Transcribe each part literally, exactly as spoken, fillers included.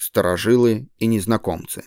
Старожилы и незнакомцы.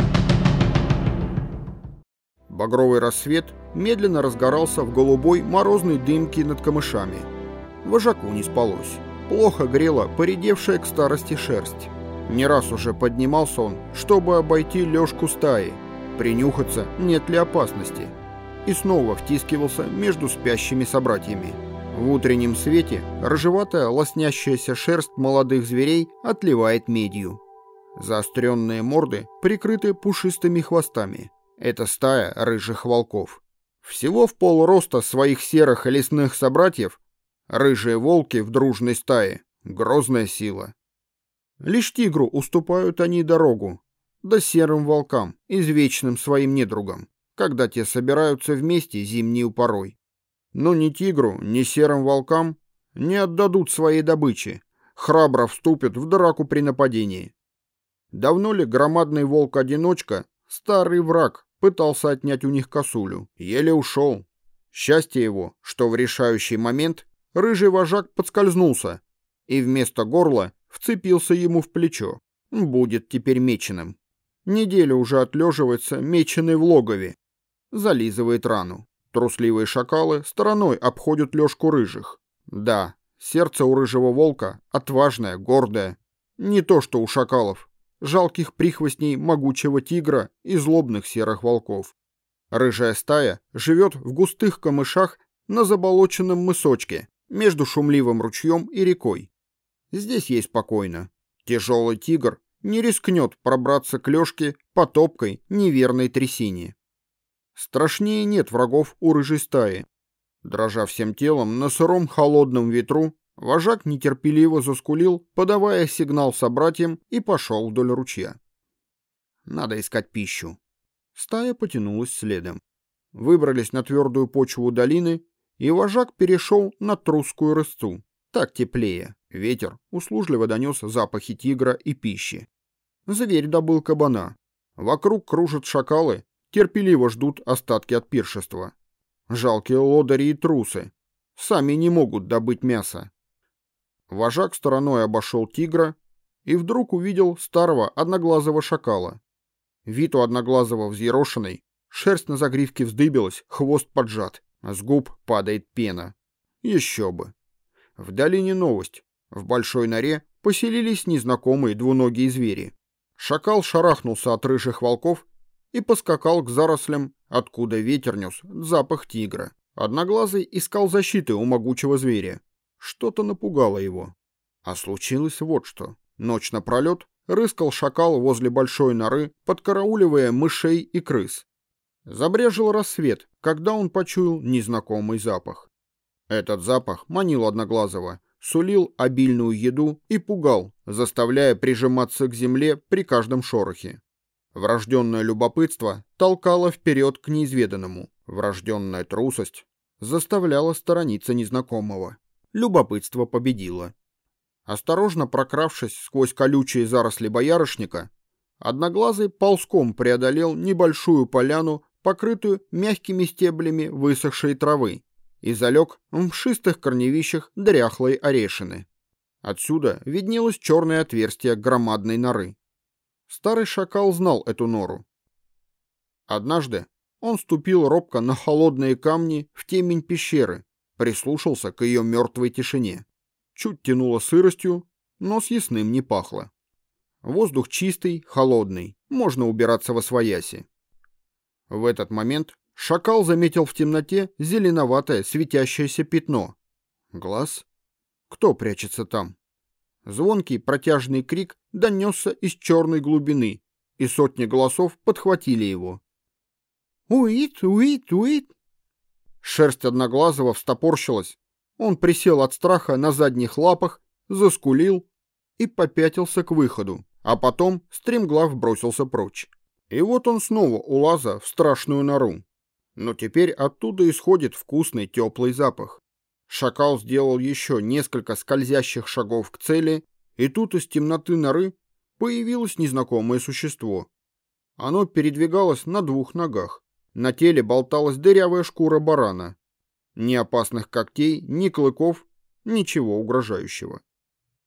Багровый рассвет медленно разгорался в голубой морозной дымке над камышами. Вожаку не спалось. Плохо грела поредевшая к старости шерсть. Не раз уже поднимался он, чтобы обойти лёжку стаи, принюхаться, нет ли опасности, и снова втискивался между спящими собратьями. В утреннем свете рыжеватая лоснящаяся шерсть молодых зверей отливает медью. Заостренные морды прикрыты пушистыми хвостами. Это стая рыжих волков. Всего в полроста своих серых лесных собратьев рыжие волки в дружной стае — грозная сила. Лишь тигру уступают они дорогу, да серым волкам, извечным своим недругам, когда те собираются вместе зимнюю порой. Но ни тигру, ни серым волкам не отдадут своей добычи, храбро вступят в драку при нападении. Давно ли громадный волк-одиночка, старый враг, пытался отнять у них косулю, еле ушел. Счастье его, что в решающий момент рыжий вожак подскользнулся и вместо горла вцепился ему в плечо. Будет теперь меченым. Неделю уже отлеживается меченый в логове. Зализывает рану. Трусливые шакалы стороной обходят лёжку рыжих. Да, сердце у рыжего волка отважное, гордое. Не то что у шакалов, жалких прихвостней могучего тигра и злобных серых волков. Рыжая стая живет в густых камышах на заболоченном мысочке между шумливым ручьем и рекой. Здесь ей спокойно. Тяжелый тигр не рискнет пробраться к лёжке по топкой неверной трясине. Страшнее нет врагов у рыжей стаи. Дрожа всем телом на сыром холодном ветру, вожак нетерпеливо заскулил, подавая сигнал собратьям, и пошел вдоль ручья. Надо искать пищу. Стая потянулась следом. Выбрались на твердую почву долины, и вожак перешел на трусскую рысцу. Так теплее. Ветер услужливо донес запахи тигра и пищи. Зверь добыл кабана. Вокруг кружат шакалы, терпеливо ждут остатки от пиршества. Жалкие лодыри и трусы. Сами не могут добыть мясо. Вожак стороной обошел тигра и вдруг увидел старого одноглазого шакала. Вид у одноглазого взъерошенный, шерсть на загривке вздыбилась, хвост поджат, а с губ падает пена. Еще бы. В долине новость. В большой норе поселились незнакомые двуногие звери. Шакал шарахнулся от рыжих волков и поскакал к зарослям, откуда ветер нес запах тигра. Одноглазый искал защиты у могучего зверя. Что-то напугало его. А случилось вот что. Ночь напролет рыскал шакал возле большой норы, подкарауливая мышей и крыс. Забрежил рассвет, когда он почуял незнакомый запах. Этот запах манил Одноглазого, сулил обильную еду и пугал, заставляя прижиматься к земле при каждом шорохе. Врожденное любопытство толкало вперед к неизведанному. Врожденная трусость заставляла сторониться незнакомого. Любопытство победило. Осторожно прокравшись сквозь колючие заросли боярышника, Одноглазый ползком преодолел небольшую поляну, покрытую мягкими стеблями высохшей травы, и залег в мшистых корневищах дряхлой орешины. Отсюда виднелось черное отверстие громадной норы. Старый шакал знал эту нору. Однажды он ступил робко на холодные камни в темень пещеры, прислушался к ее мертвой тишине. Чуть тянуло сыростью, но съестным не пахло. Воздух чистый, холодный, можно убираться восвояси. В этот момент шакал заметил в темноте зеленоватое светящееся пятно. Глаз? Кто прячется там? Звонкий протяжный крик донесся из черной глубины, и сотни голосов подхватили его. «Уит, уит, уит!» Шерсть Одноглазого встопорщилась. Он присел от страха на задних лапах, заскулил и попятился к выходу, а потом стремглав бросился прочь. И вот он снова у лаза в страшную нору. Но теперь оттуда исходит вкусный теплый запах. Шакал сделал еще несколько скользящих шагов к цели, и тут из темноты норы появилось незнакомое существо. Оно передвигалось на двух ногах. На теле болталась дырявая шкура барана. Ни опасных когтей, ни клыков, ничего угрожающего.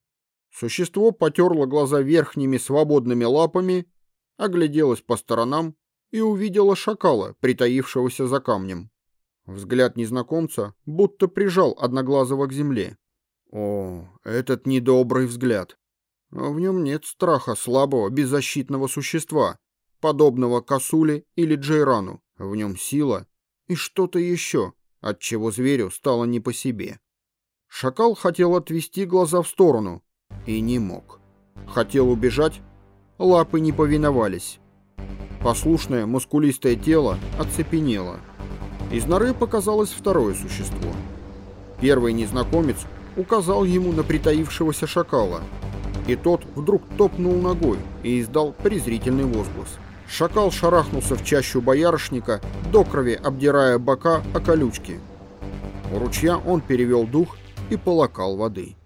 Существо потерло глаза верхними свободными лапами, огляделось по сторонам и увидело шакала, притаившегося за камнем. Взгляд незнакомца будто прижал Одноглазого к земле. О, этот недобрый взгляд. В нем нет страха слабого, беззащитного существа, подобного косуле или джейрану. В нем сила и что-то еще, отчего зверю стало не по себе. Шакал хотел отвести глаза в сторону и не мог. Хотел убежать, лапы не повиновались. Послушное мускулистое тело оцепенело. Из норы показалось второе существо. Первый незнакомец указал ему на притаившегося шакала, и тот вдруг топнул ногой и издал презрительный возглас. Шакал шарахнулся в чащу боярышника, до крови обдирая бока о колючки. У ручья он перевел дух и полакал воды.